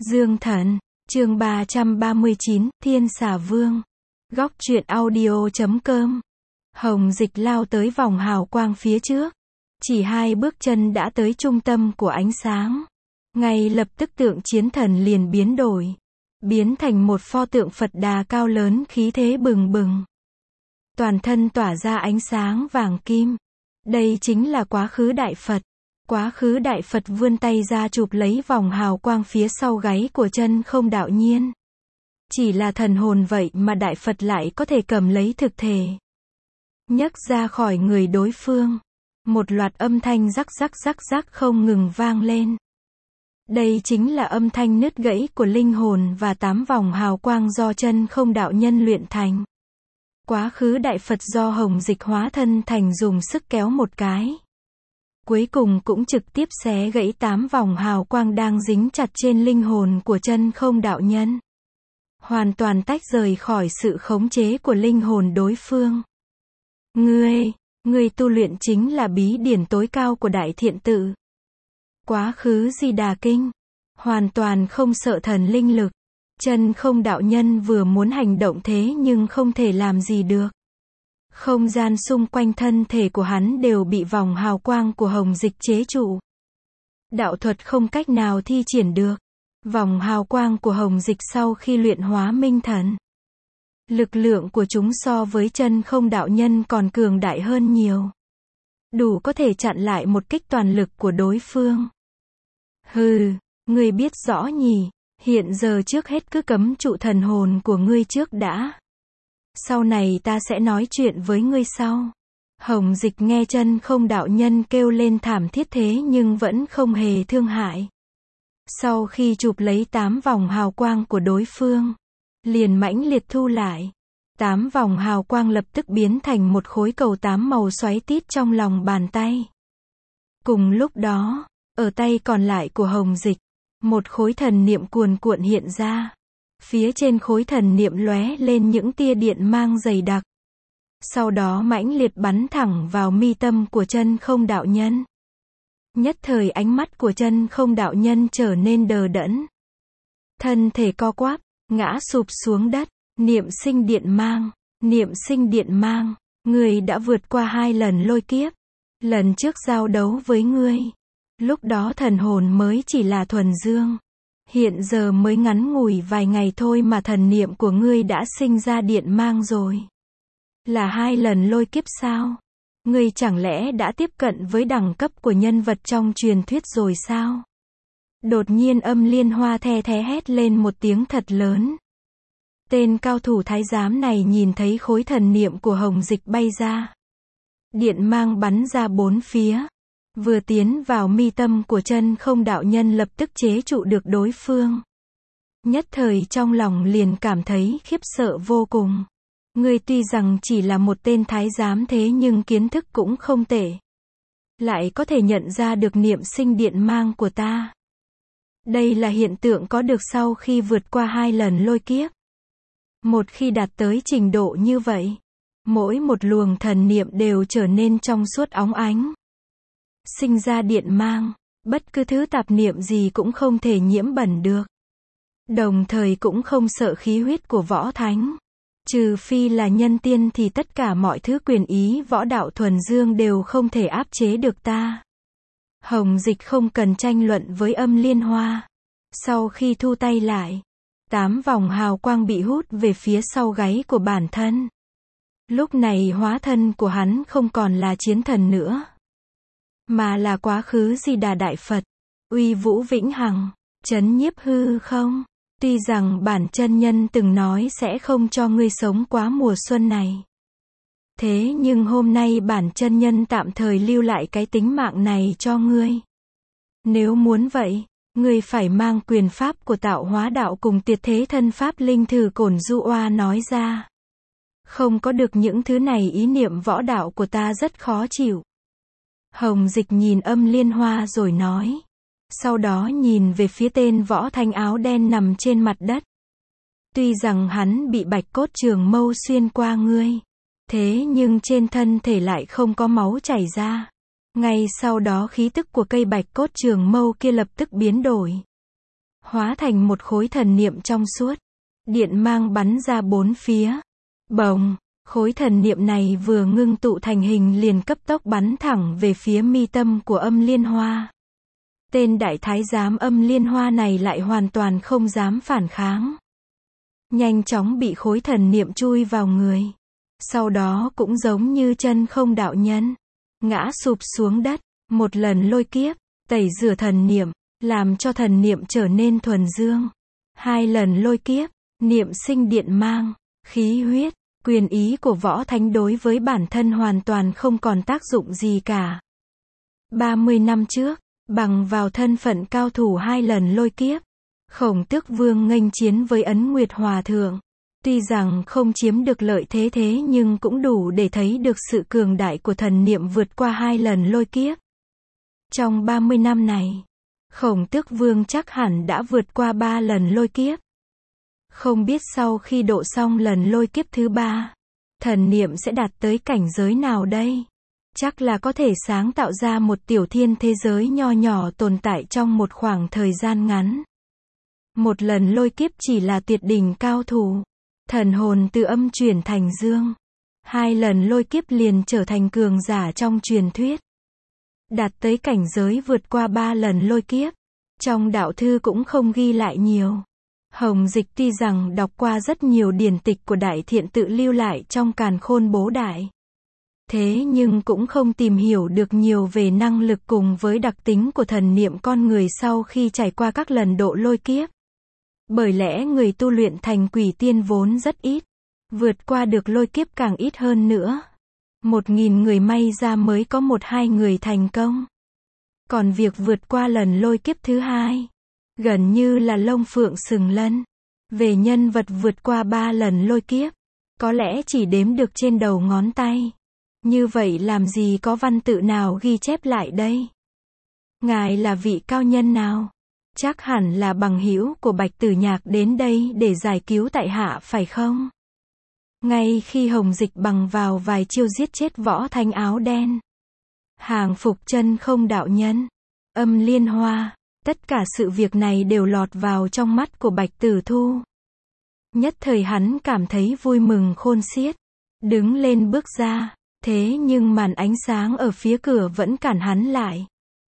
Dương Thần, chương 339, Thiên Xà Vương. Góc truyện audio.com. Hồng Dịch lao tới vòng hào quang phía trước. Chỉ 2 bước chân đã tới trung tâm của ánh sáng. Ngay lập tức tượng chiến thần liền biến đổi. Biến thành một pho tượng Phật Đà cao lớn khí thế bừng bừng. Toàn thân tỏa ra ánh sáng vàng kim. Đây chính là quá khứ Đại Phật. Quá khứ Đại Phật vươn tay ra chụp lấy vòng hào quang phía sau gáy của Chân Không Đạo Nhiên. Chỉ là thần hồn vậy mà Đại Phật lại có thể cầm lấy thực thể. Nhấc ra khỏi người đối phương. Một loạt âm thanh rắc rắc không ngừng vang lên. Đây chính là âm thanh nứt gãy của linh hồn và 8 vòng hào quang do Chân Không Đạo Nhân luyện thành. Quá khứ Đại Phật do Hồng Dịch hóa thân thành dùng sức kéo một cái. Cuối cùng cũng trực tiếp xé gãy 8 vòng hào quang đang dính chặt trên linh hồn của Chân Không Đạo Nhân. Hoàn toàn tách rời khỏi sự khống chế của linh hồn đối phương. Ngươi tu luyện chính là bí điển tối cao của Đại Thiện Tự. Quá khứ Di Đà Kinh. Hoàn toàn không sợ thần linh lực. Chân Không Đạo Nhân vừa muốn hành động thế nhưng không thể làm gì được. Không gian xung quanh thân thể của hắn đều bị vòng hào quang của Hồng Dịch chế trụ. Đạo thuật không cách nào thi triển được. Vòng hào quang của Hồng Dịch sau khi luyện hóa minh thần. Lực lượng của chúng so với Chân Không Đạo Nhân còn cường đại hơn nhiều. Đủ có thể chặn lại một kích toàn lực của đối phương. Ngươi biết rõ nhỉ, hiện giờ trước hết cứ cấm trụ thần hồn của ngươi trước đã. Sau này ta sẽ nói chuyện với ngươi sau. Hồng Dịch nghe Chân Không Đạo Nhân kêu lên thảm thiết thế nhưng vẫn không hề thương hại. Sau khi chụp lấy 8 vòng hào quang của đối phương, liền mãnh liệt thu lại. 8 vòng hào quang lập tức biến thành một khối cầu 8 màu xoáy tít trong lòng bàn tay. Cùng lúc đó, ở tay còn lại của Hồng Dịch, một khối thần niệm cuồn cuộn hiện ra. Phía trên khối thần niệm lóe lên những tia điện mang dày đặc. Sau đó mãnh liệt bắn thẳng vào mi tâm của Chân Không Đạo Nhân. Nhất thời ánh mắt của Chân Không Đạo Nhân trở nên đờ đẫn. Thân thể co quắp, ngã sụp xuống đất. Niệm sinh điện mang, ngươi đã vượt qua 2 lần lôi kiếp. Lần trước giao đấu với ngươi, lúc đó thần hồn mới chỉ là thuần dương. Hiện giờ mới ngắn ngủi vài ngày thôi mà thần niệm của ngươi đã sinh ra điện mang rồi. Là 2 lần lôi kiếp sao? Ngươi chẳng lẽ đã tiếp cận với đẳng cấp của nhân vật trong truyền thuyết rồi sao? Đột nhiên Âm Liên Hoa the thé hét lên một tiếng thật lớn. Tên cao thủ thái giám này nhìn thấy khối thần niệm của Hồng Dịch bay ra. Điện mang bắn ra 4 phía. Vừa tiến vào mi tâm của Chân Không Đạo Nhân lập tức chế trụ được đối phương. Nhất thời trong lòng liền cảm thấy khiếp sợ vô cùng. Ngươi tuy rằng chỉ là một tên thái giám thế nhưng kiến thức cũng không tệ. Lại có thể nhận ra được niệm sinh điện mang của ta. Đây là hiện tượng có được sau khi vượt qua 2 lần lôi kiếp. Một khi đạt tới trình độ như vậy, mỗi một luồng thần niệm đều trở nên trong suốt óng ánh. Sinh ra điện mang, bất cứ thứ tạp niệm gì cũng không thể nhiễm bẩn được. Đồng thời cũng không sợ khí huyết của võ thánh. Trừ phi là nhân tiên thì tất cả mọi thứ quyền ý võ đạo thuần dương đều không thể áp chế được ta. Hồng Dịch không cần tranh luận với Âm Liên Hoa. Sau khi thu tay lại, 8 vòng hào quang bị hút về phía sau gáy của bản thân. Lúc này hóa thân của hắn không còn là chiến thần nữa, mà là quá khứ Di Đà Đại Phật, uy vũ vĩnh hằng, trấn nhiếp hư không. Tuy rằng bản chân nhân từng nói sẽ không cho ngươi sống quá mùa xuân này. Thế nhưng hôm nay bản chân nhân tạm thời lưu lại cái tính mạng này cho ngươi. Nếu muốn vậy, ngươi phải mang quyền pháp của tạo hóa đạo cùng tuyệt thế thân pháp linh thử cổn du oa nói ra. Không có được những thứ này ý niệm võ đạo của ta rất khó chịu. Hồng Dịch nhìn Âm Liên Hoa rồi nói. Sau đó nhìn về phía tên võ thanh áo đen nằm trên mặt đất. Tuy rằng hắn bị bạch cốt trường mâu xuyên qua ngươi, thế nhưng trên thân thể lại không có máu chảy ra. Ngay sau đó khí tức của cây bạch cốt trường mâu kia lập tức biến đổi. hóa thành một khối thần niệm trong suốt. Điện mang bắn ra bốn phía. Bồng, khối thần niệm này vừa ngưng tụ thành hình liền cấp tốc bắn thẳng về phía mi tâm của Âm Liên Hoa. Tên đại thái giám Âm Liên Hoa này lại hoàn toàn không dám phản kháng. Nhanh chóng bị khối thần niệm chui vào người. Sau đó cũng giống như Chân Không đạo nhân, ngã sụp xuống đất. Một lần lôi kiếp, tẩy rửa thần niệm, làm cho thần niệm trở nên thuần dương. 2 lần lôi kiếp, niệm sinh điện mang, khí huyết, quyền ý của võ thánh đối với bản thân hoàn toàn không còn tác dụng gì cả. 30 năm trước, bằng vào thân phận cao thủ 2 lần lôi kiếp, Khổng Tước Vương nghênh chiến với Ấn Nguyệt Hòa Thượng. Tuy rằng không chiếm được lợi thế nhưng cũng đủ để thấy được sự cường đại của thần niệm vượt qua 2 lần lôi kiếp. Trong 30 năm này, Khổng Tước Vương chắc hẳn đã vượt qua 3 lần lôi kiếp. Không biết sau khi độ xong lần lôi kiếp thứ 3, thần niệm sẽ đạt tới cảnh giới nào đây? Chắc là có thể sáng tạo ra một tiểu thiên thế giới nho nhỏ tồn tại trong một khoảng thời gian ngắn. Một lần lôi kiếp chỉ là tuyệt đỉnh cao thủ. Thần hồn từ âm chuyển thành dương. 2 lần lôi kiếp liền trở thành cường giả trong truyền thuyết. Đạt tới cảnh giới vượt qua 3 lần lôi kiếp. Trong đạo thư cũng không ghi lại nhiều. Hồng Dịch tuy rằng đọc qua rất nhiều điển tịch của Đại Thiện Tự lưu lại trong Càn Khôn Bố Đại. Thế nhưng cũng không tìm hiểu được nhiều về năng lực cùng với đặc tính của thần niệm con người sau khi trải qua các lần độ lôi kiếp. Bởi lẽ người tu luyện thành quỷ tiên vốn rất ít. Vượt qua được lôi kiếp càng ít hơn nữa. 1000 người may ra mới có 1-2 người thành công. Còn việc vượt qua lần lôi kiếp thứ 2, gần như là lông phượng sừng lân. Về nhân vật vượt qua 3 lần lôi kiếp, có lẽ chỉ đếm được trên đầu ngón tay. Như vậy làm gì có văn tự nào ghi chép lại đây? Ngài là vị cao nhân nào? Chắc hẳn là bằng hữu của Bạch Tử Nhạc đến đây để giải cứu tại hạ phải không? Ngay khi Hồng Dịch bằng vào vài chiêu giết chết võ thánh áo đen, hàng phục Chân Không đạo nhân, Âm Liên Hoa, tất cả sự việc này đều lọt vào trong mắt của Bạch Tử Thu. Nhất thời hắn cảm thấy vui mừng khôn xiết, đứng lên bước ra, thế nhưng màn ánh sáng ở phía cửa vẫn cản hắn lại.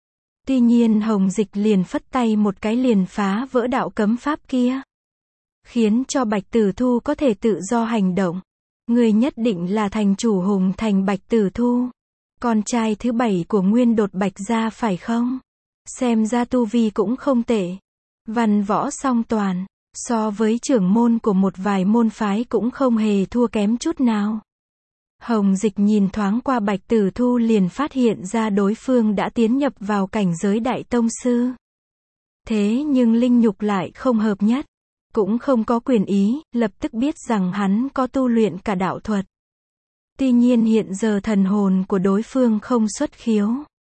Tuy nhiên Hồng Dịch liền phất tay một cái liền phá vỡ đạo cấm pháp kia, khiến cho Bạch Tử Thu có thể tự do hành động. Người nhất định là thành chủ Hùng Thành Bạch Tử Thu, con trai thứ 7 của Nguyên Đột Bạch gia phải không? Xem ra tu vi cũng không tệ. Văn võ song toàn, so với trưởng môn của một vài môn phái cũng không hề thua kém chút nào. Hồng Dịch nhìn thoáng qua Bạch Tử Thu liền phát hiện ra đối phương đã tiến nhập vào cảnh giới đại tông sư. Thế nhưng linh nhục lại không hợp nhất, cũng không có quyền ý, lập tức biết rằng hắn có tu luyện cả đạo thuật. Tuy nhiên hiện giờ thần hồn của đối phương không xuất khiếu.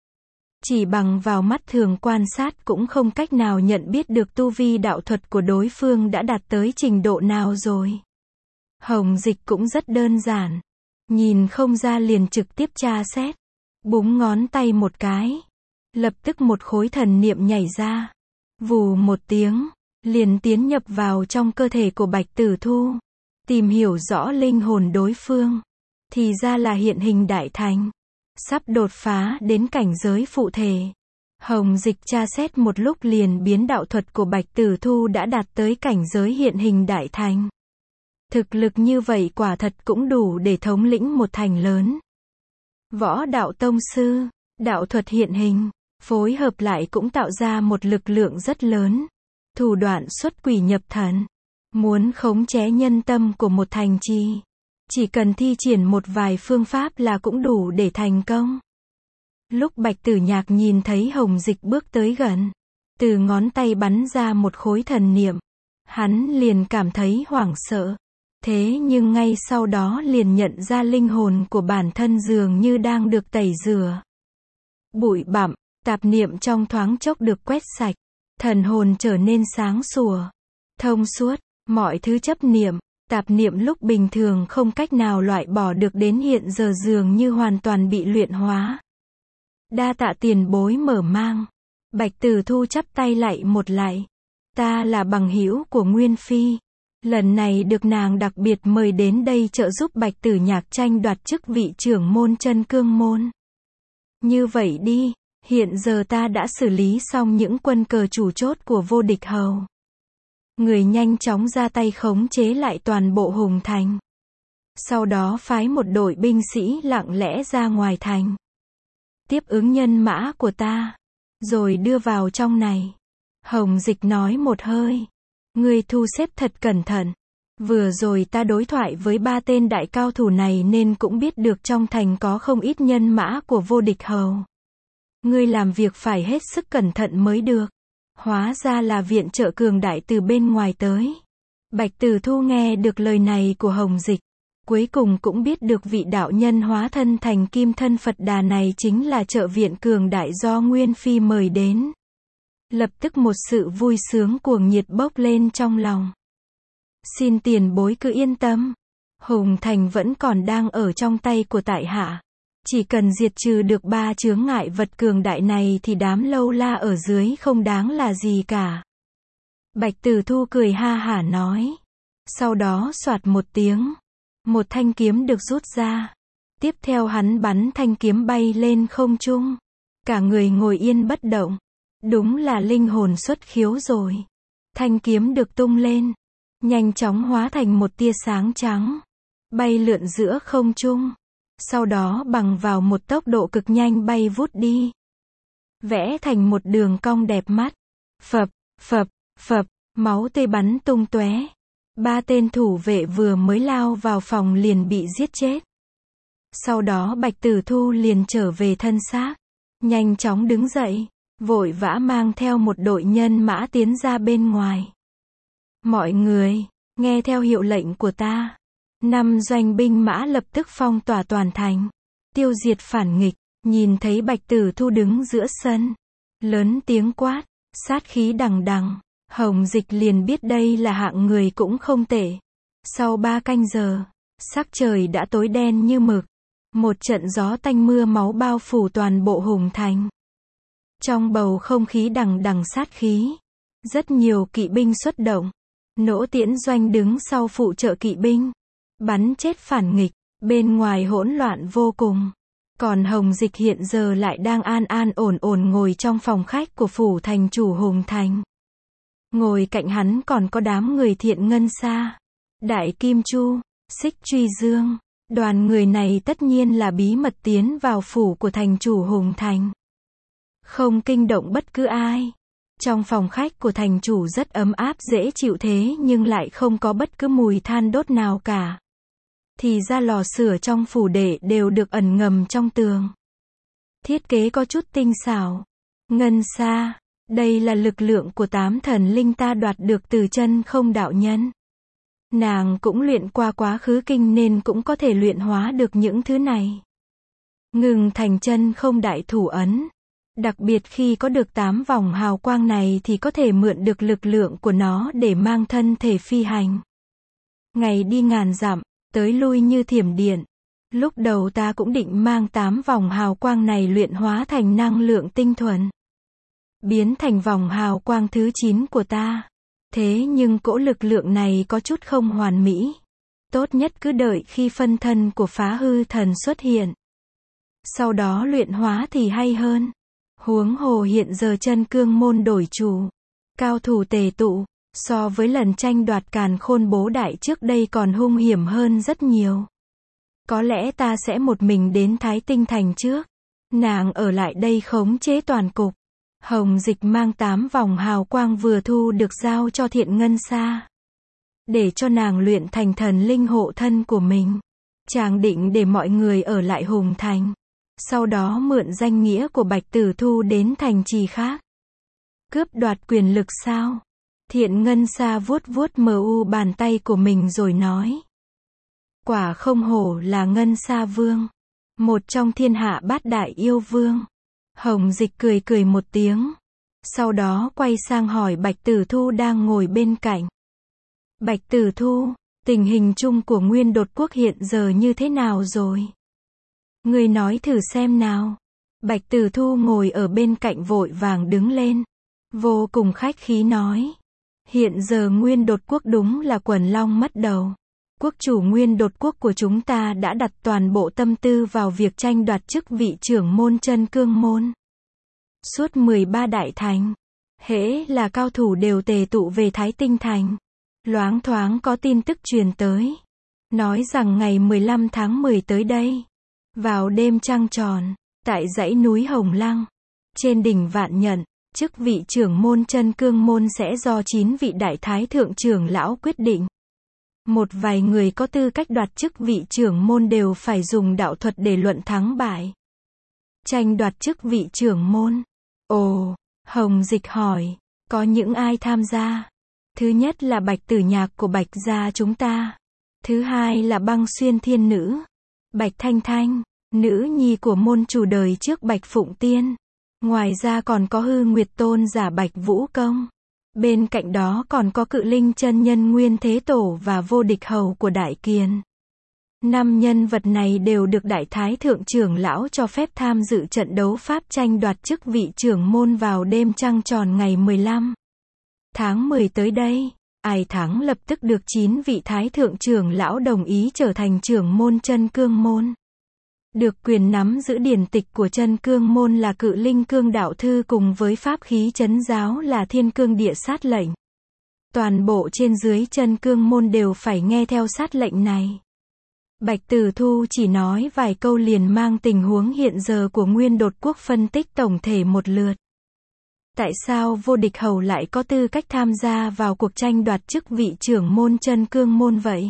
Chỉ bằng vào mắt thường quan sát cũng không cách nào nhận biết được tu vi đạo thuật của đối phương đã đạt tới trình độ nào rồi. Hồng Dịch cũng rất đơn giản. Nhìn không ra liền trực tiếp tra xét. Búng ngón tay một cái. Lập tức một khối thần niệm nhảy ra. Vù một tiếng. Liền tiến nhập vào trong cơ thể của Bạch Tử Thu. Tìm hiểu rõ linh hồn đối phương. Thì ra là hiện hình đại thành. Sắp đột phá đến cảnh giới phụ thể. Hồng Dịch tra xét một lúc liền biến đạo thuật của Bạch Tử Thu đã đạt tới cảnh giới hiện hình đại thành. Thực lực như vậy quả thật cũng đủ để thống lĩnh một thành lớn. Võ đạo tông sư, đạo thuật hiện hình, phối hợp lại cũng tạo ra một lực lượng rất lớn. Thủ đoạn xuất quỷ nhập thần. Muốn khống chế nhân tâm của một thành trì, chỉ cần thi triển một vài phương pháp là cũng đủ để thành công. Lúc Bạch Tử Nhạc nhìn thấy Hồng Dịch bước tới gần, từ ngón tay bắn ra một khối thần niệm, hắn liền cảm thấy hoảng sợ. Thế nhưng ngay sau đó liền nhận ra linh hồn của bản thân dường như đang được tẩy rửa. Bụi bặm, tạp niệm trong thoáng chốc được quét sạch, thần hồn trở nên sáng sủa, thông suốt, mọi thứ chấp niệm, tạp niệm lúc bình thường không cách nào loại bỏ được đến hiện giờ dường như hoàn toàn bị luyện hóa. Đa tạ tiền bối mở mang. Bạch Tử Thu chắp tay lạy một lạy. Ta là bằng hữu của Nguyên Phi. Lần này được nàng đặc biệt mời đến đây trợ giúp Bạch Tử Nhạc tranh đoạt chức vị trưởng môn Chân Cương môn. Như vậy đi, hiện giờ ta đã xử lý xong những quân cờ chủ chốt của vô địch hầu. Người nhanh chóng ra tay khống chế lại toàn bộ Hùng Thành. Sau đó phái một đội binh sĩ lặng lẽ ra ngoài thành. Tiếp ứng nhân mã của ta. Rồi đưa vào trong này. Hồng Dịch nói một hơi. Ngươi thu xếp thật cẩn thận. Vừa rồi ta đối thoại với 3 tên đại cao thủ này nên cũng biết được trong thành có không ít nhân mã của vô địch hầu. Ngươi làm việc phải hết sức cẩn thận mới được. Hóa ra là viện trợ cường đại từ bên ngoài tới. Bạch Tử Thu nghe được lời này của Hồng Dịch. Cuối cùng cũng biết được vị đạo nhân hóa thân thành kim thân Phật Đà này chính là trợ viện cường đại do Nguyên Phi mời đến. Lập tức một sự vui sướng cuồng nhiệt bốc lên trong lòng. Xin tiền bối cứ yên tâm. Hùng Thành vẫn còn đang ở trong tay của tại hạ. Chỉ cần diệt trừ được 3 chướng ngại vật cường đại này thì đám lâu la ở dưới không đáng là gì cả. Bạch Tử Thu cười ha hả nói. Sau đó soạt một tiếng. Một thanh kiếm được rút ra. Tiếp theo hắn bắn thanh kiếm bay lên không trung. Cả người ngồi yên bất động. Đúng là linh hồn xuất khiếu rồi. Thanh kiếm được tung lên. Nhanh chóng hóa thành một tia sáng trắng. Bay lượn giữa không trung. Sau đó bằng vào một tốc độ cực nhanh bay vút đi. Vẽ thành một đường cong đẹp mắt. Phập, phập, phập, máu tươi bắn tung tóe. 3 tên thủ vệ vừa mới lao vào phòng liền bị giết chết. Sau đó Bạch Tử Thu liền trở về thân xác. Nhanh chóng đứng dậy. Vội vã mang theo một đội nhân mã tiến ra bên ngoài. Mọi người, nghe theo hiệu lệnh của ta. 5 doanh binh mã lập tức phong tỏa toàn thành. Tiêu diệt phản nghịch. Nhìn thấy Bạch Tử Thu đứng giữa sân. Lớn tiếng quát. Sát khí đằng đằng. Hồng Dịch liền biết đây là hạng người cũng không tệ. Sau 3 canh giờ. Sắc trời đã tối đen như mực. Một trận gió tanh mưa máu bao phủ toàn bộ Hùng Thành. Trong bầu không khí đằng đằng sát khí. Rất nhiều kỵ binh xuất động. Nỗ Tiễn Doanh đứng sau phụ trợ kỵ binh. Bắn chết phản nghịch. Bên ngoài hỗn loạn vô cùng. Còn Hồng Dịch hiện giờ lại đang an an ổn ổn ngồi trong phòng khách của phủ thành chủ Hùng Thành. Ngồi cạnh hắn còn có đám người Thiện Ngân Sa, Đại Kim Chu, Xích Truy Dương. Đoàn người này tất nhiên là bí mật tiến vào phủ của thành chủ Hùng Thành. Không kinh động bất cứ ai. Trong phòng khách của thành chủ rất ấm áp dễ chịu thế nhưng lại không có bất cứ mùi than đốt nào cả. Thì ra lò sưởi trong phủ đệ đều được ẩn ngầm trong tường. Thiết kế có chút tinh xảo. Ngân Sa, đây là lực lượng của 8 thần linh ta đoạt được từ Chân Không đạo nhân. Nàng cũng luyện qua quá khứ kinh nên cũng có thể luyện hóa được những thứ này. Ngừng thành Chân Không đại thủ ấn. Đặc biệt khi có được 8 vòng hào quang này thì có thể mượn được lực lượng của nó để mang thân thể phi hành. Ngày đi ngàn dặm, tới lui như thiểm điện. Lúc đầu ta cũng định mang 8 vòng hào quang này luyện hóa thành năng lượng tinh thuần. Biến thành vòng hào quang thứ 9 của ta. Thế nhưng cỗ lực lượng này có chút không hoàn mỹ. Tốt nhất cứ đợi khi phân thân của Phá Hư Thần xuất hiện. Sau đó luyện hóa thì hay hơn. Huống hồ hiện giờ Chân Cương môn đổi chủ. Cao thủ tề tụ. So với lần tranh đoạt Càn Khôn Bố Đại trước đây còn hung hiểm hơn rất nhiều. Có lẽ ta sẽ một mình đến Thái Tinh Thành trước. Nàng ở lại đây khống chế toàn cục. Hồng Dịch mang 8 vòng hào quang vừa thu được giao cho Thiện Ngân Sa. Để cho nàng luyện thành thần linh hộ thân của mình. Chàng định để mọi người ở lại Hùng Thành. Sau đó mượn danh nghĩa của Bạch Tử Thu đến thành trì khác. Cướp đoạt quyền lực sao? Thiện Ngân Sa vuốt vuốt bàn tay của mình rồi nói. Quả không hổ là Ngân Sa Vương. Một trong thiên hạ bát đại yêu vương. Hồng Dịch cười cười một tiếng. Sau đó quay sang hỏi Bạch Tử Thu đang ngồi bên cạnh. Bạch Tử Thu, tình hình chung của Nguyên Đột Quốc hiện giờ như thế nào rồi? Người nói thử xem nào. Bạch Tử Thu ngồi ở bên cạnh vội vàng đứng lên. Vô cùng khách khí nói. Hiện giờ Nguyên Đột Quốc đúng là quần long mất đầu. Quốc chủ Nguyên Đột Quốc của chúng ta đã đặt toàn bộ tâm tư vào việc tranh đoạt chức vị trưởng môn Chân Cương môn. Suốt 13 đại thành, hễ là cao thủ đều tề tụ về Thái Tinh thành. Loáng thoáng có tin tức truyền tới, nói rằng ngày 15 tháng 10 tới đây, vào đêm trăng tròn, tại dãy núi Hồng Lăng, trên đỉnh Vạn Nhận, chức vị trưởng môn Chân Cương môn sẽ do 9 vị đại thái thượng trưởng lão quyết định. Một vài người có tư cách đoạt chức vị trưởng môn đều phải dùng đạo thuật để luận thắng bại. Tranh đoạt chức vị trưởng môn. Ồ, Hồng Dịch hỏi, có những ai tham gia? Thứ nhất là Bạch Tử Nhạc của Bạch gia chúng ta. Thứ hai là Băng Xuyên Thiên Nữ, Bạch Thanh Thanh, nữ nhi của môn chủ đời trước Bạch Phụng Tiên. Ngoài ra còn có Hư Nguyệt Tôn giả Bạch Vũ Công. Bên cạnh đó còn có Cự Linh chân nhân Nguyên Thế Tổ và Vô Địch Hầu của Đại Kiền. 5 nhân vật này đều được Đại Thái Thượng trưởng lão cho phép tham dự trận đấu pháp tranh đoạt chức vị trưởng môn vào đêm trăng tròn ngày 15 tháng 10 tới đây. Ai thắng lập tức được 9 vị Thái Thượng trưởng lão đồng ý trở thành trưởng môn Chân Cương môn. Được quyền nắm giữ điển tịch của Chân Cương môn là Cự Linh Cương Đạo Thư cùng với pháp khí trấn giáo là Thiên Cương Địa Sát lệnh. Toàn bộ trên dưới Chân Cương môn đều phải nghe theo sát lệnh này. Bạch Tử Thu chỉ nói vài câu liền mang tình huống hiện giờ của Nguyên Đột Quốc phân tích tổng thể một lượt. Tại sao Vô Địch Hầu lại có tư cách tham gia vào cuộc tranh đoạt chức vị trưởng môn Chân Cương môn vậy?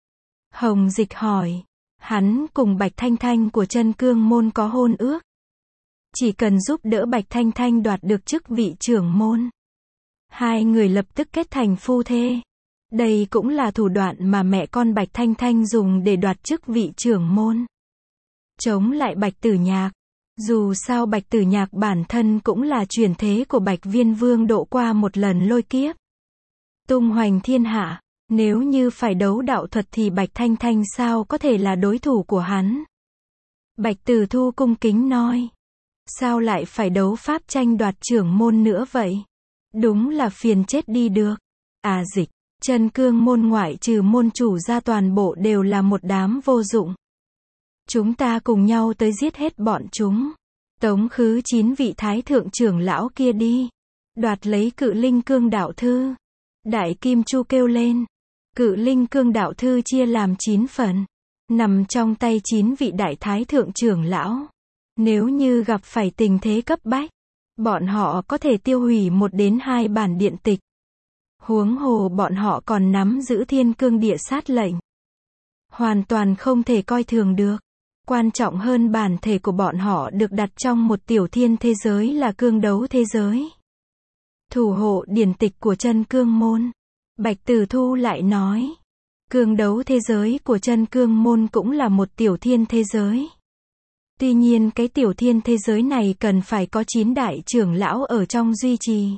Hồng Dịch hỏi. Hắn cùng Bạch Thanh Thanh của Chân Cương môn có hôn ước. Chỉ cần giúp đỡ Bạch Thanh Thanh đoạt được chức vị trưởng môn, hai người lập tức kết thành phu thê. Đây cũng là thủ đoạn mà mẹ con Bạch Thanh Thanh dùng để đoạt chức vị trưởng môn. Chống lại Bạch Tử Nhạc. Dù sao Bạch Tử Nhạc bản thân cũng là chuyển thế của Bạch Viên Vương độ qua một lần lôi kiếp. Tung hoành thiên hạ. Nếu như phải đấu đạo thuật thì Bạch Thanh Thanh sao có thể là đối thủ của hắn? Bạch Tử Thu cung kính nói. Sao lại phải đấu pháp tranh đoạt trưởng môn nữa vậy? Đúng là phiền chết đi được. À Dịch, Chân Cương môn ngoại trừ môn chủ ra toàn bộ đều là một đám vô dụng. Chúng ta cùng nhau tới giết hết bọn chúng. Tống khứ 9 vị Thái Thượng trưởng lão kia đi. Đoạt lấy Cự Linh Cương Đạo Thư. Đại Kim Chu kêu lên. Cự Linh Cương Đạo Thư chia làm 9 phần, nằm trong tay 9 vị Đại Thái Thượng trưởng lão. Nếu như gặp phải tình thế cấp bách, bọn họ có thể tiêu hủy 1 đến 2 bản điện tịch. Huống hồ bọn họ còn nắm giữ Thiên Cương Địa Sát lệnh. Hoàn toàn không thể coi thường được. Quan trọng hơn bản thể của bọn họ được đặt trong một tiểu thiên thế giới là cương đấu thế giới. Thủ hộ điển tịch của Chân Cương môn. Bạch Tử Thu lại nói, cương đấu thế giới của Chân Cương môn cũng là một tiểu thiên thế giới. Tuy nhiên cái tiểu thiên thế giới này cần phải có 9 đại trưởng lão ở trong duy trì.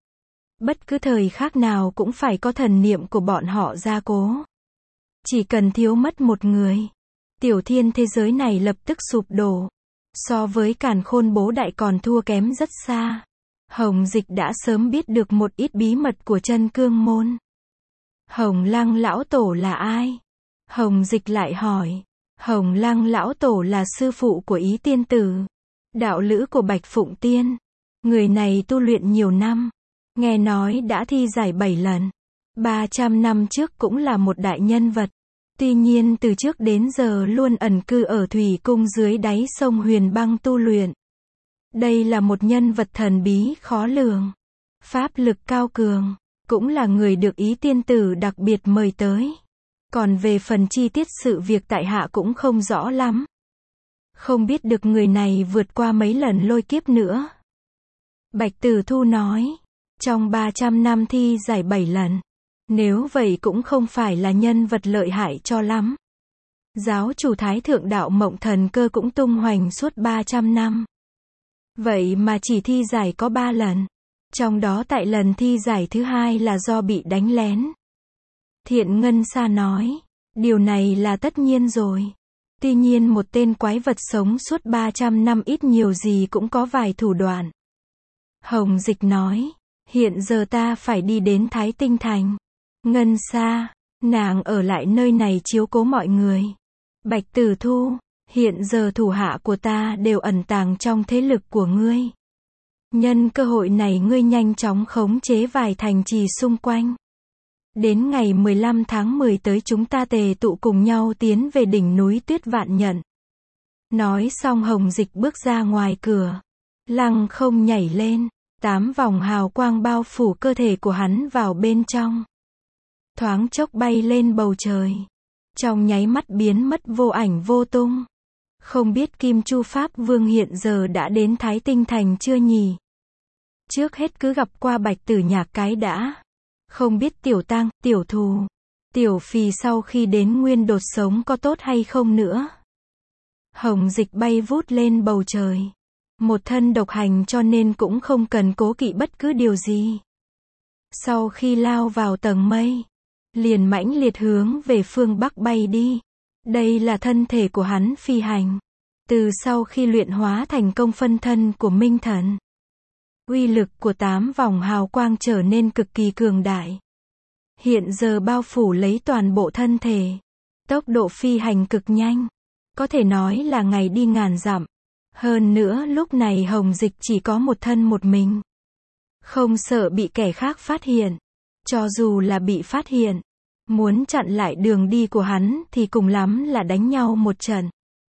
Bất cứ thời khắc nào cũng phải có thần niệm của bọn họ gia cố. Chỉ cần thiếu mất một người, tiểu thiên thế giới này lập tức sụp đổ. So với Càn Khôn Bố Đại còn thua kém rất xa. Hồng Dịch đã sớm biết được một ít bí mật của Chân Cương môn. Hồng Lăng lão tổ là ai? Hồng Dịch lại hỏi. Hồng Lăng lão tổ là sư phụ của Ý Tiên Tử, đạo lữ của Bạch Phụng Tiên. Người này tu luyện nhiều năm, nghe nói đã thi giải 7 lần. 300 năm trước cũng là một đại nhân vật. Tuy nhiên từ trước đến giờ luôn ẩn cư ở thủy cung dưới đáy sông Huyền Băng tu luyện. Đây là một nhân vật thần bí khó lường, pháp lực cao cường, cũng là người được Ý Tiên Tử đặc biệt mời tới. Còn về phần chi tiết sự việc tại hạ cũng không rõ lắm. Không biết được người này vượt qua mấy lần lôi kiếp nữa. Bạch Tử Thu nói, trong 300 năm thi giải 7 lần. Nếu vậy cũng không phải là nhân vật lợi hại cho lắm. Giáo chủ Thái Thượng Đạo Mộng Thần Cơ cũng tung hoành suốt 300 năm. Vậy mà chỉ thi giải có 3 lần. Trong đó tại lần thi giải thứ 2 là do bị đánh lén. Thiện Ngân Sa nói, điều này là tất nhiên rồi. Tuy nhiên một tên quái vật sống suốt 300 năm ít nhiều gì cũng có vài thủ đoạn. Hồng Dịch nói, Hiện giờ ta phải đi đến Thái Tinh Thành. Ngân Sa, nàng ở lại nơi này chiếu cố mọi người. Bạch Tử Thu, hiện giờ thủ hạ của ta đều ẩn tàng trong thế lực của ngươi. Nhân cơ hội này ngươi nhanh chóng khống chế vài thành trì xung quanh. Đến ngày 15 tháng 10 tới chúng ta tề tụ cùng nhau tiến về đỉnh núi Tuyết Vạn Nhận. Nói xong Hồng Dịch bước ra ngoài cửa. Lăng không nhảy lên, 8 vòng hào quang bao phủ cơ thể của hắn vào bên trong. Thoáng chốc bay lên bầu trời. Trong nháy mắt biến mất vô ảnh vô tung. Không biết Kim Chu Pháp Vương hiện giờ đã đến Thái Tinh Thành chưa nhỉ? Trước hết cứ gặp qua Bạch Tử Nhạc cái đã. Không biết Tiểu Tang, Tiểu Thù, Tiểu Phì sau khi đến Nguyên Đột sống có tốt hay không nữa. Hồng Dịch bay vút lên bầu trời. Một thân độc hành cho nên cũng không cần cố kỵ bất cứ điều gì. Sau khi lao vào tầng mây, liền mãnh liệt hướng về phương Bắc bay đi. Đây là thân thể của hắn phi hành. Từ sau khi luyện hóa thành công phân thân của Minh Thần, uy lực của 8 vòng hào quang trở nên cực kỳ cường đại. Hiện giờ bao phủ lấy toàn bộ thân thể. Tốc độ phi hành cực nhanh. Có thể nói là ngày đi ngàn dặm. Hơn nữa lúc này Hồng Dịch chỉ có một thân một mình. Không sợ bị kẻ khác phát hiện. Cho dù là bị phát hiện, muốn chặn lại đường đi của hắn thì cùng lắm là đánh nhau một trận.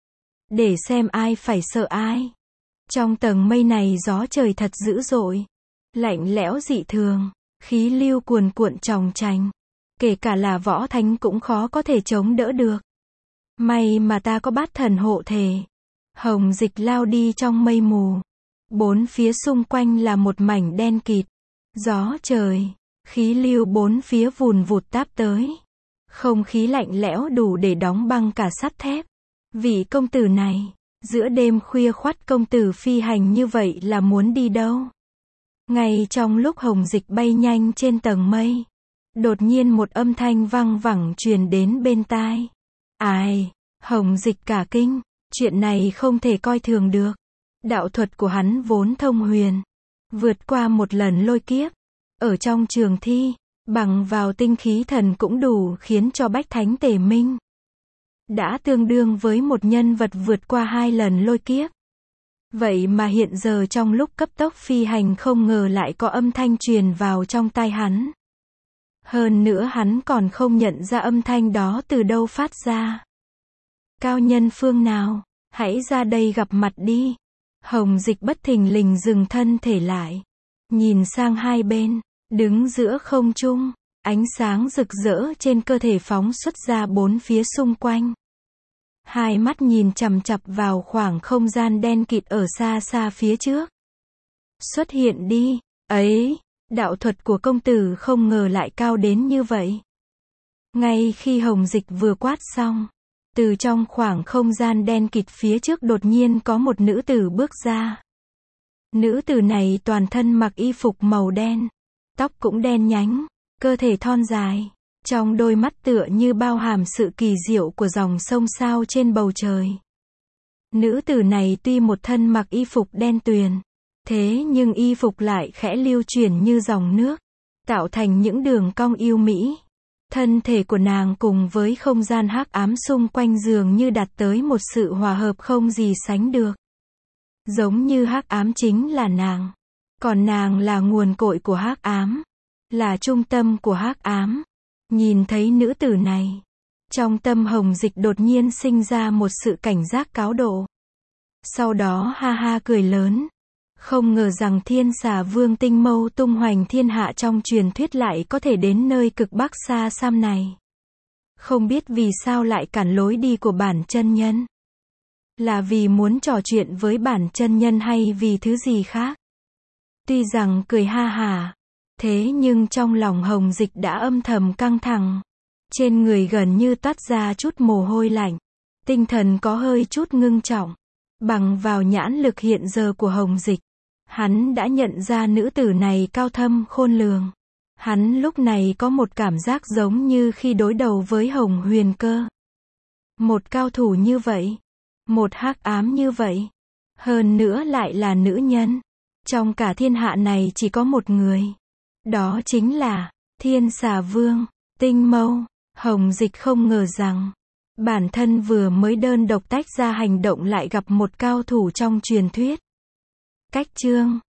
Để xem ai phải sợ ai. Trong tầng mây này gió trời thật dữ dội. Lạnh lẽo dị thường. Khí lưu cuồn cuộn chòng chành. Kể cả là võ thánh cũng khó có thể chống đỡ được. May mà ta có bát thần hộ thể. Hồng Dịch lao đi trong mây mù. Bốn phía xung quanh là một mảnh đen kịt. Gió trời, khí lưu bốn phía vùn vụt táp tới. Không khí lạnh lẽo đủ để đóng băng cả sắt thép. Vị công tử này, giữa đêm khuya khoắt công tử phi hành như vậy là muốn đi đâu? Ngay trong lúc Hồng Dịch bay nhanh trên tầng mây, đột nhiên một âm thanh vang vẳng truyền đến bên tai. Ai? Hồng Dịch cả kinh, chuyện này không thể coi thường được. Đạo thuật của hắn vốn thông huyền, vượt qua một lần lôi kiếp, ở trong trường thi, bằng vào tinh khí thần cũng đủ khiến cho Bách Thánh Tề Minh. Đã tương đương với một nhân vật vượt qua 2 lần lôi kiếp. Vậy mà hiện giờ trong lúc cấp tốc phi hành không ngờ lại có âm thanh truyền vào trong tai hắn. Hơn nữa hắn còn không nhận ra âm thanh đó từ đâu phát ra. Cao nhân phương nào, hãy ra đây gặp mặt đi. Hồng Dịch bất thình lình dừng thân thể lại. Nhìn sang hai bên, đứng giữa không trung, ánh sáng rực rỡ trên cơ thể phóng xuất ra bốn phía xung quanh. Hai mắt nhìn chằm chằm vào khoảng không gian đen kịt ở xa xa phía trước. Xuất hiện đi, ấy, đạo thuật của công tử không ngờ lại cao đến như vậy. Ngay khi Hồng Dịch vừa quát xong, từ trong khoảng không gian đen kịt phía trước đột nhiên có một nữ tử bước ra. Nữ tử này toàn thân mặc y phục màu đen, tóc cũng đen nhánh, cơ thể thon dài, trong đôi mắt tựa như bao hàm sự kỳ diệu của dòng sông sao trên bầu trời. Nữ tử này tuy một thân mặc y phục đen tuyền, thế nhưng y phục lại khẽ lưu chuyển như dòng nước, tạo thành những đường cong yêu mỹ. Thân thể của nàng cùng với không gian hắc ám xung quanh dường như đạt tới một sự hòa hợp không gì sánh được. Giống như hắc ám chính là nàng, còn nàng là nguồn cội của hắc ám, là trung tâm của hắc ám. Nhìn thấy nữ tử này, trong tâm Hồng Dịch đột nhiên sinh ra một sự cảnh giác cao độ. Sau đó ha ha cười lớn. Không ngờ rằng Thiên Xà Vương tinh mâu tung hoành thiên hạ trong truyền thuyết lại có thể đến nơi cực bắc xa xăm này. Không biết vì sao lại cản lối đi của bản chân nhân. Là vì muốn trò chuyện với bản chân nhân hay vì thứ gì khác? Tuy rằng cười ha hả, thế nhưng trong lòng Hồng Dịch đã âm thầm căng thẳng. Trên người gần như toát ra chút mồ hôi lạnh. Tinh thần có hơi chút ngưng trọng. Bằng vào nhãn lực hiện giờ của Hồng Dịch, hắn đã nhận ra nữ tử này cao thâm khôn lường. Hắn lúc này có một cảm giác giống như khi đối đầu với Hồng Huyền Cơ. Một cao thủ như vậy, một hắc ám như vậy, hơn nữa lại là nữ nhân. Trong cả thiên hạ này chỉ có một người, Đó chính là Thiên Xà Vương, Tinh Mâu. Hồng Dịch không ngờ rằng, bản thân vừa mới đơn độc tách ra hành động lại gặp một cao thủ trong truyền thuyết. Cách chương